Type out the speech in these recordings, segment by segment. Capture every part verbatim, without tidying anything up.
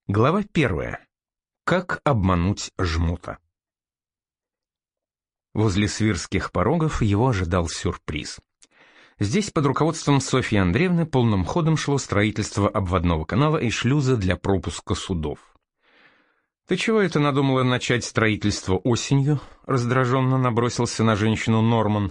Глава первая. Как обмануть жмута. Возле Свирских порогов его ожидал сюрприз. Здесь под руководством Софьи Андреевны полным ходом шло строительство обводного канала и шлюза для пропуска судов. «Ты чего это надумала начать строительство осенью?» — раздраженно набросился на женщину Норман.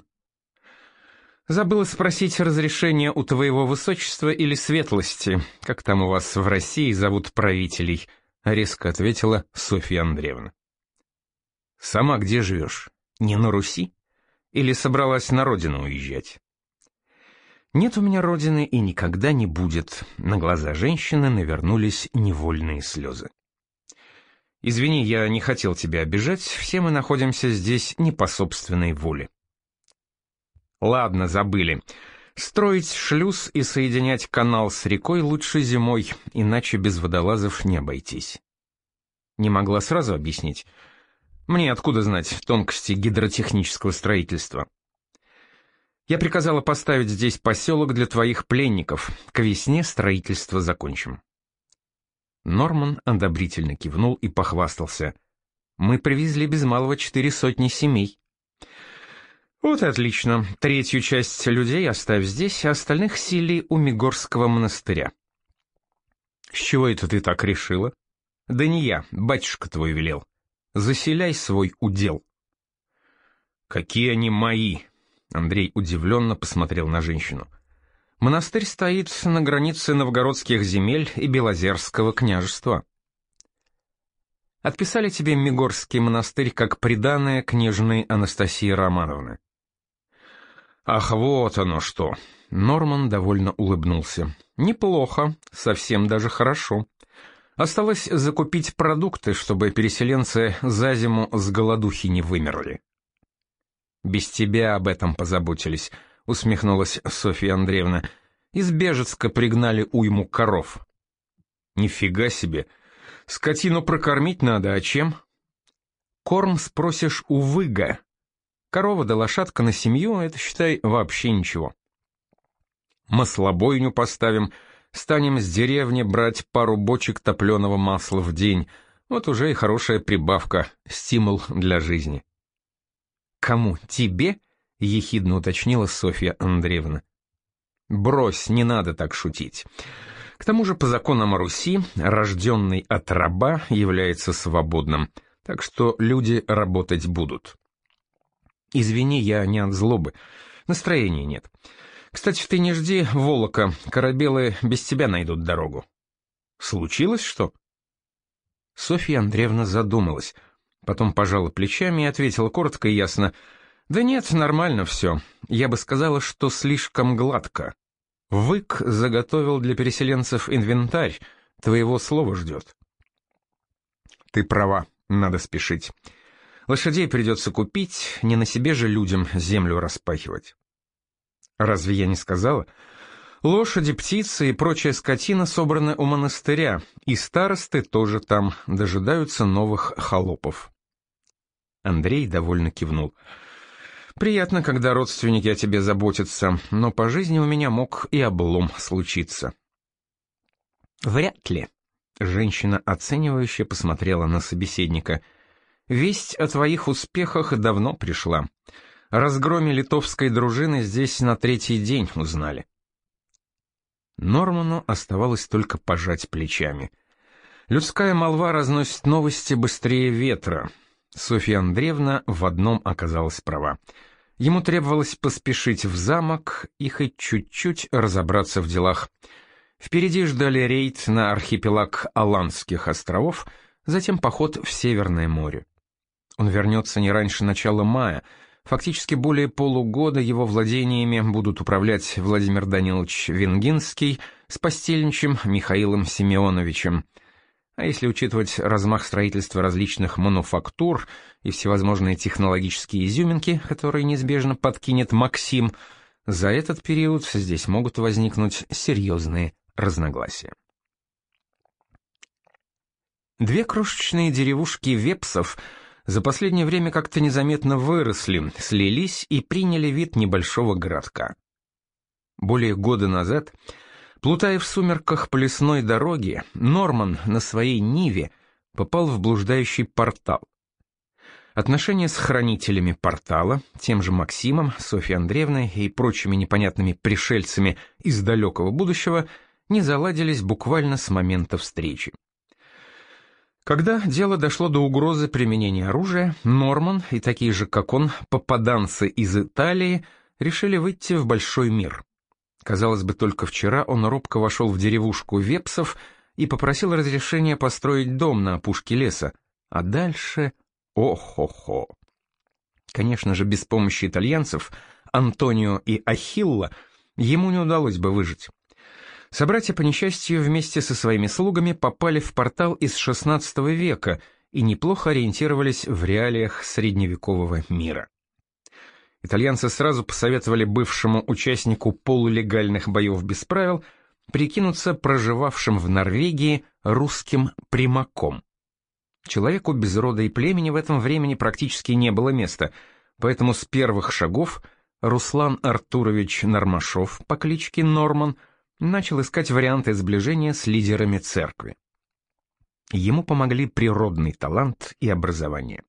«Забыла спросить разрешения у твоего высочества или светлости, как там у вас в России зовут правителей», — резко ответила Софья Андреевна. «Сама где живешь? Не на Руси? Или собралась на родину уезжать?» «Нет у меня родины и никогда не будет», — на глаза женщины навернулись невольные слезы. «Извини, я не хотел тебя обижать, все мы находимся здесь не по собственной воле». «Ладно, забыли. Строить шлюз и соединять канал с рекой лучше зимой, иначе без водолазов не обойтись». «Не могла сразу объяснить? Мне откуда знать тонкости гидротехнического строительства?» «Я приказала поставить здесь поселок для твоих пленников. К весне строительство закончим». Норман одобрительно кивнул и похвастался. «Мы привезли без малого четыре сотни семей». «Вот и отлично. Третью часть людей оставь здесь, а остальных сели у Мигорского монастыря». «С чего это ты так решила?» «Да не я, батюшка твой велел. Заселяй свой удел». «Какие они мои?» Андрей удивленно посмотрел на женщину. «Монастырь стоит на границе новгородских земель и Белозерского княжества». «Отписали тебе Мигорский монастырь как приданое княжны Анастасии Романовны». «Ах, вот оно что!» Норман довольно улыбнулся. «Неплохо, совсем даже хорошо. Осталось закупить продукты, чтобы переселенцы за зиму с голодухи не вымерли». «Без тебя об этом позаботились», — усмехнулась Софья Андреевна. «Из Бежецка пригнали уйму коров». «Нифига себе! Скотину прокормить надо, а чем?» «Корм спросишь у выга. Корова да лошадка на семью — это, считай, вообще ничего. Маслобойню поставим, станем с деревни брать пару бочек топленого масла в день. Вот уже и хорошая прибавка, стимул для жизни». «Кому? Тебе?» — ехидно уточнила Софья Андреевна. «Брось, не надо так шутить. К тому же по законам Руси рожденный от раба является свободным, так что люди работать будут». «Извини, я не от злобы. Настроения нет. Кстати, ты не жди Волока, корабелы без тебя найдут дорогу». «Случилось что?» Софья Андреевна задумалась, потом пожала плечами и ответила коротко и ясно: «Да нет, нормально все. Я бы сказала, что слишком гладко. Вык заготовил для переселенцев инвентарь, твоего слова ждет». «Ты права, надо спешить. Лошадей придется купить, не на себе же людям землю распахивать». «Разве я не сказала? Лошади, птицы и прочая скотина собраны у монастыря, и старосты тоже там, дожидаются новых холопов». Андрей довольно кивнул. «Приятно, когда родственники о тебе заботятся, но по жизни у меня мог и облом случиться». «Вряд ли», — женщина оценивающе посмотрела на собеседника. «Весть о твоих успехах давно пришла. О разгроме литовской дружины здесь на третий день узнали». Норману оставалось только пожать плечами. Людская молва разносит новости быстрее ветра. Софья Андреевна в одном оказалась права. Ему требовалось поспешить в замок и хоть чуть-чуть разобраться в делах. Впереди ждали рейд на архипелаг Аландских островов, затем поход в Северное море. Он вернется не раньше начала мая. Фактически более полугода его владениями будут управлять Владимир Данилович Венгинский с постельничем Михаилом Семеновичем. А если учитывать размах строительства различных мануфактур и всевозможные технологические изюминки, которые неизбежно подкинет Максим, за этот период здесь могут возникнуть серьезные разногласия. Две крошечные деревушки вепсов за последнее время как-то незаметно выросли, слились и приняли вид небольшого городка. Более года назад Плутая в сумерках по лесной дороге, Норман на своей Ниве попал в блуждающий портал. Отношения с хранителями портала, тем же Максимом, Софьей Андреевной и прочими непонятными пришельцами из далекого будущего, не заладились буквально с момента встречи. Когда дело дошло до угрозы применения оружия, Норман и такие же, как он, попаданцы из Италии, решили выйти в большой мир. Казалось бы, только вчера он робко вошел в деревушку Вепсов и попросил разрешения построить дом на опушке леса, а дальше... О-хо-хо. Конечно же, без помощи итальянцев, Антонио и Ахилла, ему не удалось бы выжить. Собратья, по несчастью, вместе со своими слугами попали в портал из шестнадцатого века и неплохо ориентировались в реалиях средневекового мира. Итальянцы сразу посоветовали бывшему участнику полулегальных боев без правил прикинуться проживавшим в Норвегии русским примаком. Человеку без рода и племени в этом времени практически не было места, поэтому с первых шагов Руслан Артурович Нормашов по кличке Норман начал искать варианты сближения с лидерами церкви. Ему помогли природный талант и образование.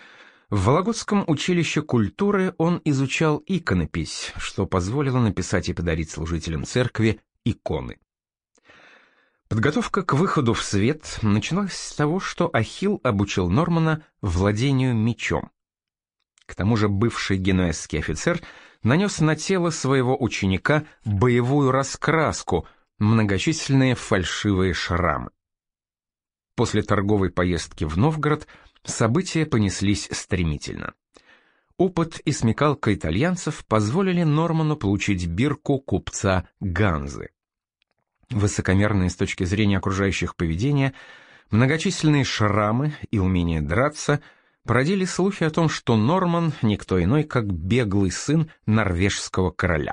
В Вологодском училище культуры он изучал иконопись, что позволило написать и подарить служителям церкви иконы. Подготовка к выходу в свет началась с того, что Ахилл обучил Нормана владению мечом. К тому же бывший генуэзский офицер нанес на тело своего ученика боевую раскраску, многочисленные фальшивые шрамы. После торговой поездки в Новгород события понеслись стремительно. Опыт и смекалка итальянцев позволили Норману получить бирку купца Ганзы. Высокомерные с точки зрения окружающих поведения, многочисленные шрамы и умение драться породили слухи о том, что Норман никто иной, как беглый сын норвежского короля.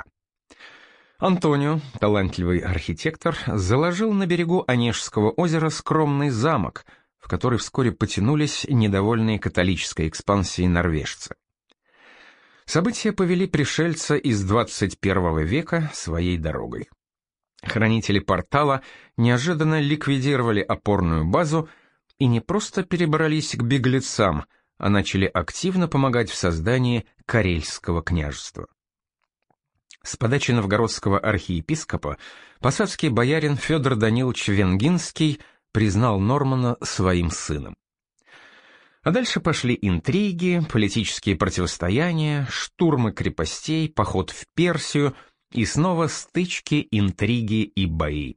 Антонио, талантливый архитектор, заложил на берегу Онежского озера скромный замок, в который вскоре потянулись недовольные католической экспансией норвежцы. События повели пришельца из двадцать первого века своей дорогой. Хранители портала неожиданно ликвидировали опорную базу и не просто перебрались к беглецам, а начали активно помогать в создании Карельского княжества. С подачи новгородского архиепископа посадский боярин Федор Данилович Венгинский признал Нормана своим сыном. А дальше пошли интриги, политические противостояния, штурмы крепостей, поход в Персию и снова стычки, интриги и бои.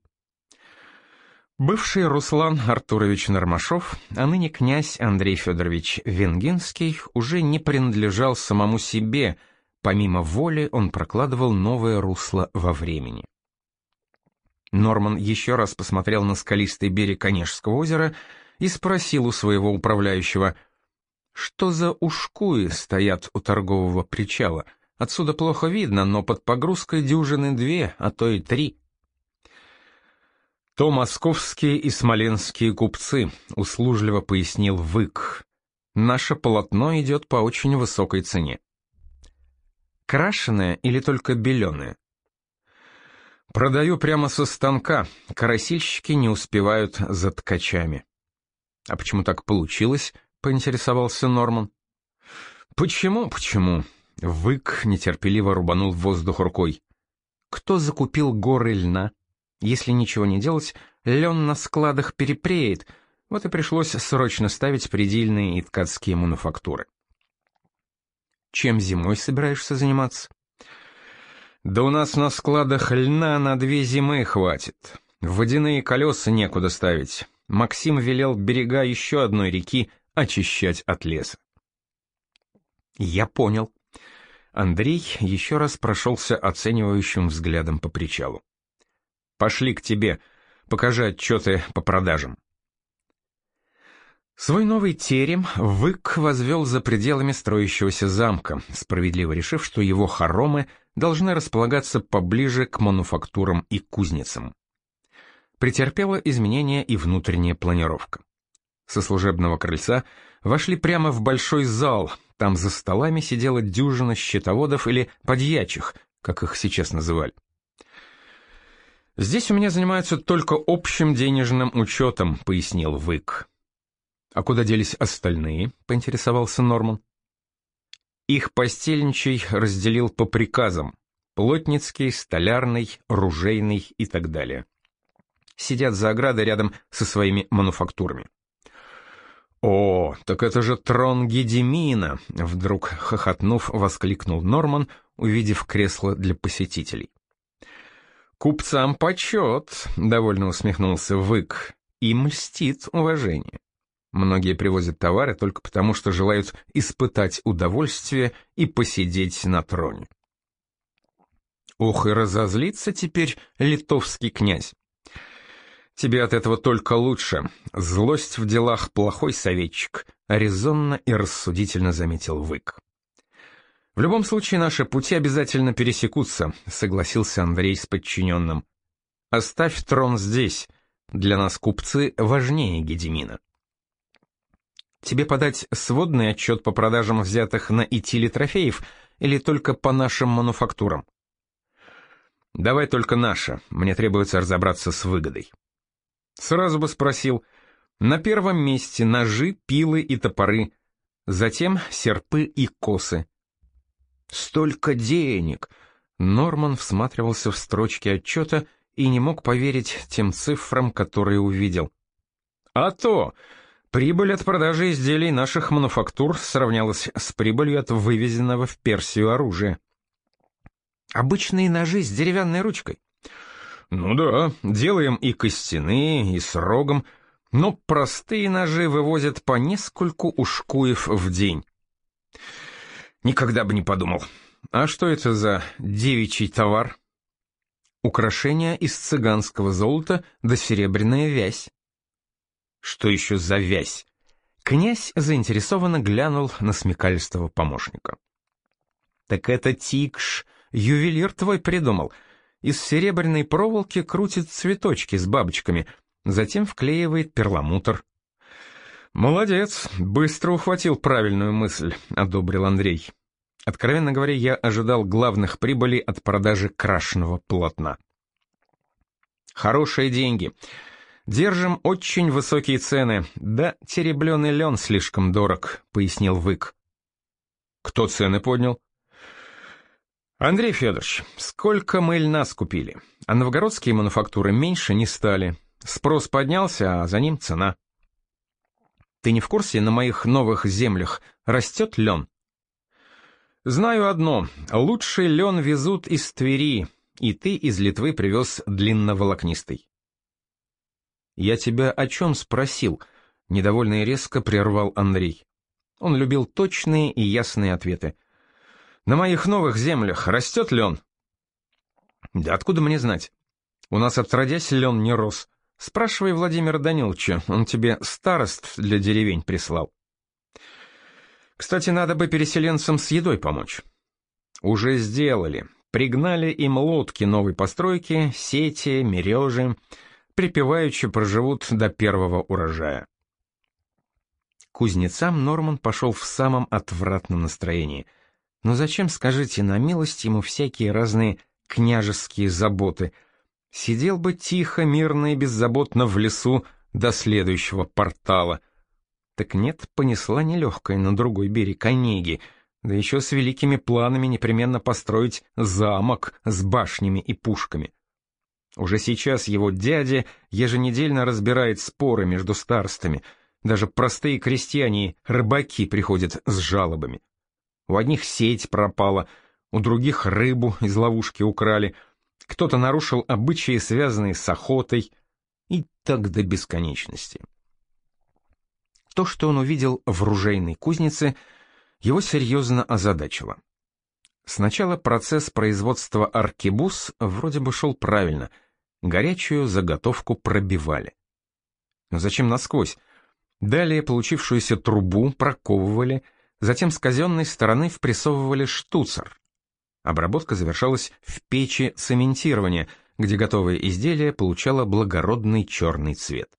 Бывший Руслан Артурович Нормашов, а ныне князь Андрей Федорович Венгинский, уже не принадлежал самому себе, помимо воли он прокладывал новое русло во времени. Норман еще раз посмотрел на скалистый берег Онежского озера и спросил у своего управляющего, что за ушкуи стоят у торгового причала. Отсюда плохо видно, но под погрузкой дюжины две, а то и три. То московские и смоленские купцы, услужливо пояснил Вык. Наше полотно идет по очень высокой цене. Крашеное или только беленое? Продаю прямо со станка, красильщики не успевают за ткачами. А почему так получилось? Поинтересовался Норман. Почему, почему? Вык нетерпеливо рубанул в воздух рукой. Кто закупил горы льна? Если ничего не делать, лен на складах перепреет, вот и пришлось срочно ставить предельные и ткацкие мануфактуры. Чем зимой собираешься заниматься? Да у нас на складах льна на две зимы хватит. Водяные колеса некуда ставить. Максим велел берега еще одной реки очищать от леса. Я понял. Андрей еще раз прошелся оценивающим взглядом по причалу. Пошли к тебе, покажи отчеты по продажам. Свой новый терем Вык возвел за пределами строящегося замка, справедливо решив, что его хоромы должны располагаться поближе к мануфактурам и кузницам. Претерпела изменения и внутренняя планировка. Со служебного крыльца вошли прямо в большой зал, там за столами сидела дюжина счетоводов или подьячих, как их сейчас называли. «Здесь у меня занимаются только общим денежным учетом», — пояснил Вык. «А куда делись остальные?» — поинтересовался Норман. Их постельничий разделил по приказам: плотницкий, столярный, ружейный и так далее. Сидят за оградой рядом со своими мануфактурами. «О, так это же трон Гедимина!» — вдруг хохотнув, воскликнул Норман, увидев кресло для посетителей. «Купцам почет!» — довольно усмехнулся Вык. «Им льстит уважение. Многие привозят товары только потому, что желают испытать удовольствие и посидеть на троне». Ох, и разозлится теперь литовский князь. «Тебе от этого только лучше. Злость в делах — плохой советчик», — резонно и рассудительно заметил Вык. «В любом случае наши пути обязательно пересекутся», — согласился Андрей с подчиненным. «Оставь трон здесь. Для нас купцы важнее Гедимина». «Тебе подать сводный отчет по продажам взятых на Итиле трофеев или только по нашим мануфактурам?» «Давай только наше. Мне требуется разобраться с выгодой». Сразу бы спросил. На первом месте ножи, пилы и топоры, затем серпы и косы. Столько денег! Норман всматривался в строчки отчета и не мог поверить тем цифрам, которые увидел. А то! Прибыль от продажи изделий наших мануфактур сравнялась с прибылью от вывезенного в Персию оружия. Обычные ножи с деревянной ручкой. Ну да, делаем и костяные, и с рогом, но простые ножи вывозят по нескольку ушкуев в день. Никогда бы не подумал. А что это за девичий товар? Украшения из цыганского золота да серебряная вязь. Что еще за вязь? Князь заинтересованно глянул на смекалистого помощника. Так это Тикш, ювелир твой придумал. Из серебряной проволоки крутит цветочки с бабочками, затем вклеивает перламутр. «Молодец, быстро ухватил правильную мысль», — одобрил Андрей. Откровенно говоря, я ожидал главных прибылей от продажи крашеного полотна. «Хорошие деньги. Держим очень высокие цены. Да, теребленый лен слишком дорог», — пояснил Вык. «Кто цены поднял?» «Андрей Федорович, сколько мы льна скупили, а новгородские мануфактуры меньше не стали. Спрос поднялся, а за ним цена». «Ты не в курсе, на моих новых землях растет лен?» «Знаю одно, лучший лен везут из Твери, и ты из Литвы привез длинноволокнистый». «Я тебя о чем спросил?» — недовольно и резко прервал Андрей. Он любил точные и ясные ответы. «На моих новых землях растет лен?» «Да откуда мне знать? У нас отродясь лен не рос. Спрашивай Владимира Даниловича, он тебе старост для деревень прислал». «Кстати, надо бы переселенцам с едой помочь». «Уже сделали. Пригнали им лодки новой постройки, сети, мережи. Припеваючи проживут до первого урожая». К кузнецам Норман пошел в самом отвратном настроении. Но зачем, скажите, на милость ему всякие разные княжеские заботы? Сидел бы тихо, мирно и беззаботно в лесу до следующего портала. Так нет, понесла нелегкая на другой берег Онеги, да еще с великими планами непременно построить замок с башнями и пушками. Уже сейчас его дядя еженедельно разбирает споры между старостами, даже простые крестьяне и рыбаки приходят с жалобами. У одних сеть пропала, у других рыбу из ловушки украли, кто-то нарушил обычаи, связанные с охотой, и так до бесконечности. То, что он увидел в ружейной кузнице, его серьезно озадачило. Сначала процесс производства аркебуз вроде бы шел правильно, горячую заготовку пробивали. Но зачем насквозь? Далее получившуюся трубу проковывали, затем с казенной стороны впрессовывали штуцер. Обработка завершалась в печи цементирования, где готовое изделие получало благородный черный цвет.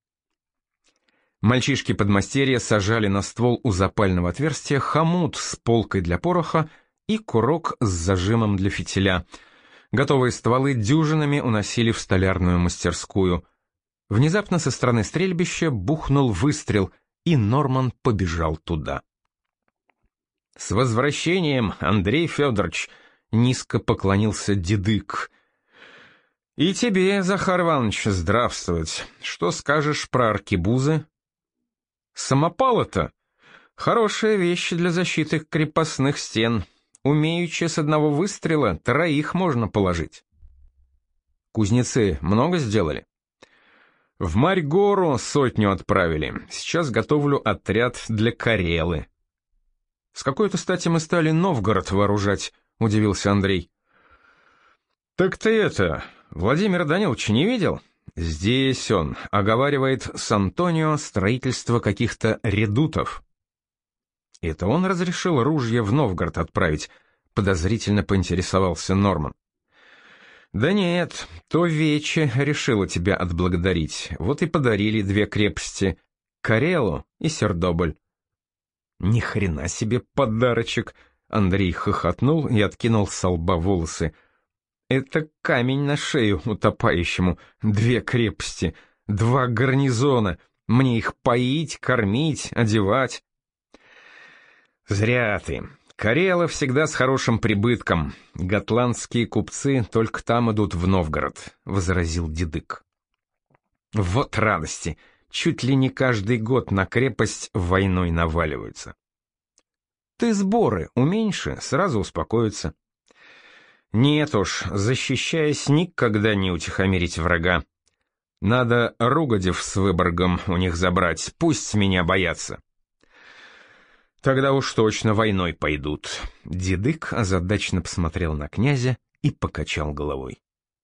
Мальчишки-подмастерья сажали на ствол у запального отверстия хомут с полкой для пороха и курок с зажимом для фитиля. Готовые стволы дюжинами уносили в столярную мастерскую. Внезапно со стороны стрельбища бухнул выстрел, и Норман побежал туда. «С возвращением, Андрей Федорович!» — низко поклонился Дидык. «И тебе, Захар Иванович, здравствовать. Что скажешь про аркебузы?» «Самопалы-то? Хорошая вещь для защиты крепостных стен. Умеючи с одного выстрела троих можно положить». «Кузнецы много сделали?» «В Марьгору сотню отправили. Сейчас готовлю отряд для Карелы». «С какой-то стати мы стали Новгород вооружать?» — удивился Андрей. «Так ты это, Владимира Даниловича не видел? Здесь он оговаривает с Антонио строительство каких-то редутов». «Это он разрешил ружья в Новгород отправить?» — подозрительно поинтересовался Норман. «Да нет, то Вече решила тебя отблагодарить. Вот и подарили две крепости — Карелу и Сердоболь». «Ни хрена себе подарочек!» — Андрей хохотнул и откинул со лба волосы. «Это камень на шею утопающему. Две крепости, два гарнизона. Мне их поить, кормить, одевать». «Зря ты. Карела всегда с хорошим прибытком. Готландские купцы только там идут в Новгород», — возразил Дидык. «Вот радости. Чуть ли не каждый год на крепость войной наваливаются». «Ты сборы уменьши, сразу успокоятся». «Нет уж, защищаясь, никогда не утихомирить врага. Надо Ругодев с Выборгом у них забрать, пусть меня боятся». «Тогда уж точно войной пойдут». Дидык озадаченно посмотрел на князя и покачал головой.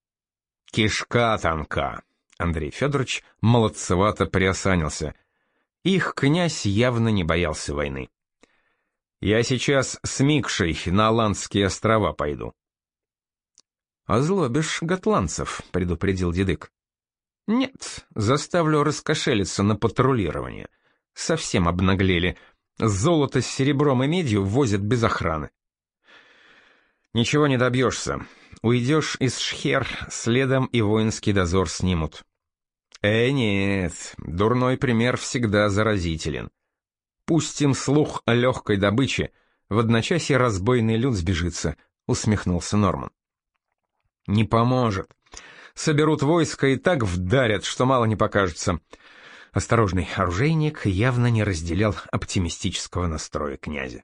«Кишка тонка». Андрей Федорович молодцевато приосанился. Их князь явно не боялся войны. «Я сейчас с Микшей на Аландские острова пойду». «Озлобишь готландцев», — предупредил Дидык. «Нет, заставлю раскошелиться на патрулирование. Совсем обнаглели. Золото с серебром и медью возят без охраны». «Ничего не добьешься. Уйдешь из Шхер, следом и воинский дозор снимут». «Э, нет, дурной пример всегда заразителен. Пустим слух о легкой добыче, в одночасье разбойный люд сбежится», — усмехнулся Норман. «Не поможет. Соберут войско и так вдарят, что мало не покажется». Осторожный оружейник явно не разделял оптимистического настроя князя.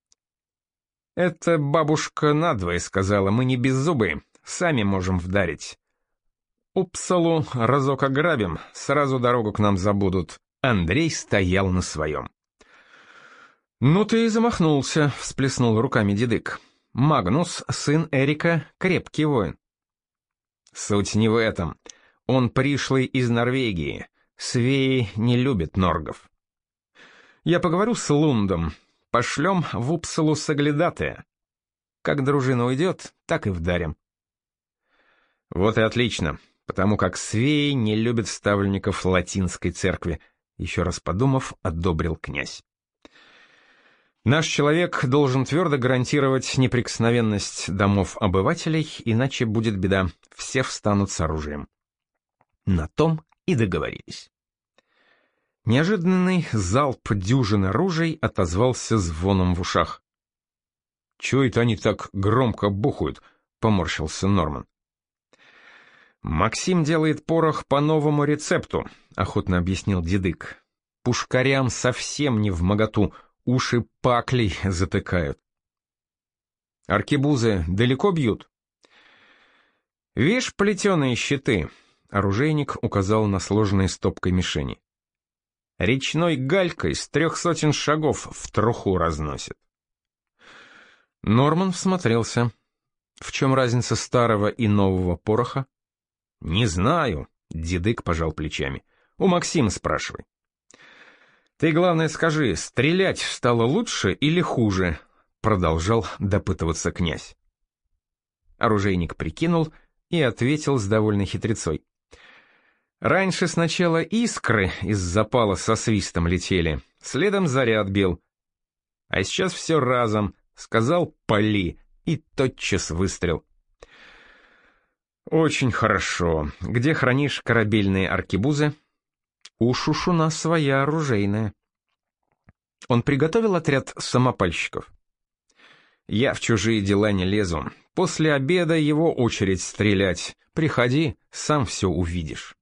«Это бабушка надвое сказала, мы не беззубые, сами можем вдарить. Упсалу разок ограбим, сразу дорогу к нам забудут». Андрей стоял на своем. «Ну ты и замахнулся», — всплеснул руками Дидык. «Магнус, сын Эрика, крепкий воин». «Суть не в этом. Он пришлый из Норвегии. Свеи не любят норгов». «Я поговорю с Лундом. Пошлем в Упсалу соглядатая. Как дружина уйдет, так и вдарим». «Вот и отлично, потому как свеи не любят ставленников латинской церкви», — еще раз подумав, одобрил князь. «Наш человек должен твердо гарантировать неприкосновенность домов обывателей, иначе будет беда, все встанут с оружием». На том и договорились. Неожиданный залп дюжины ружей отозвался звоном в ушах. «Чего это они так громко бухают?» — поморщился Норман. «Максим делает порох по новому рецепту», — охотно объяснил Дидык. «Пушкарям совсем не вмоготу, уши паклей затыкают». «Аркебузы далеко бьют?» «Вишь плетеные щиты», — оружейник указал на сложенные стопкой мишени. «Речной галькой с трех сотен шагов в труху разносит». Норман всмотрелся. В чем разница старого и нового пороха? «Не знаю», — Дидык пожал плечами. «У Максима спрашивай». «Ты, главное, скажи, стрелять стало лучше или хуже?» — продолжал допытываться князь. Оружейник прикинул и ответил с довольной хитрецой. «Раньше сначала искры из запала со свистом летели, следом заряд бил. А сейчас все разом, сказал «пали», и тотчас выстрел. Очень хорошо. Где хранишь корабельные аркебузы? У Шушуна своя оружейная. Он приготовил отряд самопальщиков. Я в чужие дела не лезу. После обеда его очередь стрелять. Приходи, сам все увидишь.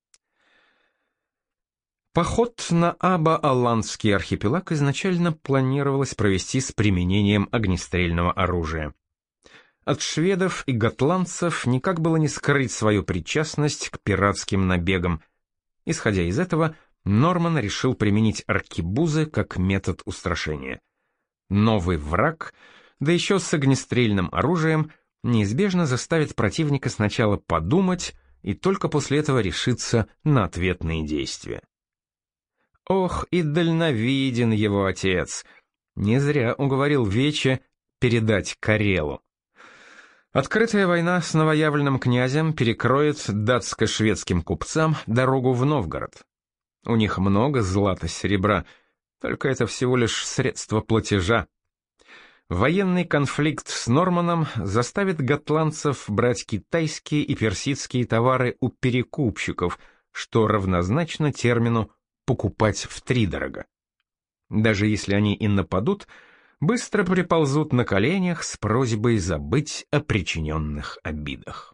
Поход на Аба-Аландский архипелаг изначально планировалось провести с применением огнестрельного оружия. От шведов и готландцев никак было не скрыть свою причастность к пиратским набегам. Исходя из этого, Норман решил применить аркебузы как метод устрашения. Новый враг, да еще с огнестрельным оружием, неизбежно заставит противника сначала подумать и только после этого решиться на ответные действия. Ох, и дальновиден его отец! Не зря уговорил Вече передать Карелу. Открытая война с новоявленным князем перекроет датско-шведским купцам дорогу в Новгород. У них много злата-серебра, только это всего лишь средство платежа. Военный конфликт с Норманом заставит готландцев брать китайские и персидские товары у перекупщиков, что равнозначно термину «покупать втридорога». Даже если они и нападут, быстро приползут на коленях с просьбой забыть о причиненных обидах.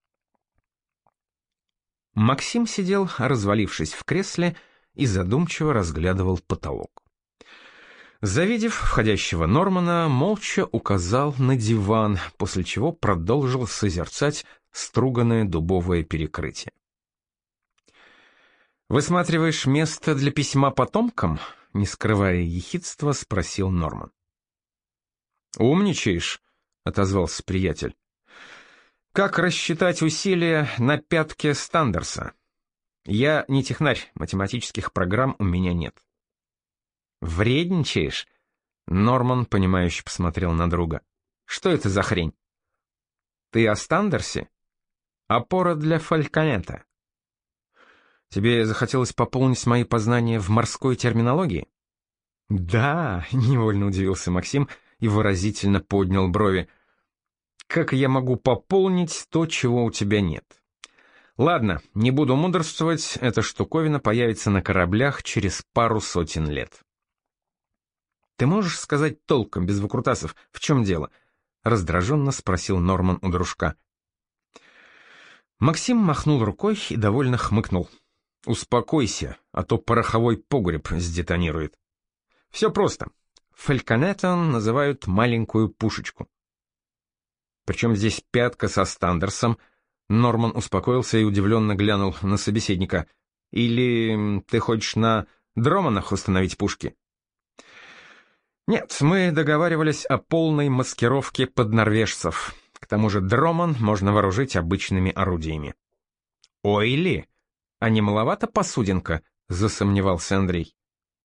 Максим сидел, развалившись в кресле, и задумчиво разглядывал потолок. Завидев входящего Нормана, молча указал на диван, после чего продолжил созерцать струганное дубовое перекрытие. «Высматриваешь место для письма потомкам?» — не скрывая ехидства, спросил Норман. «Умничаешь», — отозвался приятель. «Как рассчитать усилия на пятке Стандерса? Я не технарь, математических программ у меня нет». «Вредничаешь?» — Норман, понимающе посмотрел на друга. «Что это за хрень?» «Ты о Стандерсе? Опора для фальконета. Тебе захотелось пополнить мои познания в морской терминологии?» «Да», — невольно удивился Максим и выразительно поднял брови. «Как я могу пополнить то, чего у тебя нет? Ладно, не буду мудрствовать, эта штуковина появится на кораблях через пару сотен лет». «Ты можешь сказать толком, без выкрутасов, в чем дело?» — раздраженно спросил Норман у дружка. Максим махнул рукой и довольно хмыкнул. «Успокойся, а то пороховой погреб сдетонирует. Все просто. Фальконетом называют маленькую пушечку». «Причем здесь пятка со Стандерсом?» Норман успокоился и удивленно глянул на собеседника. «Или ты хочешь на Дроманах установить пушки?» «Нет, мы договаривались о полной маскировке под норвежцев. К тому же Дроман можно вооружить обычными орудиями». «Ой ли, а не маловато посудинка?» — засомневался Андрей.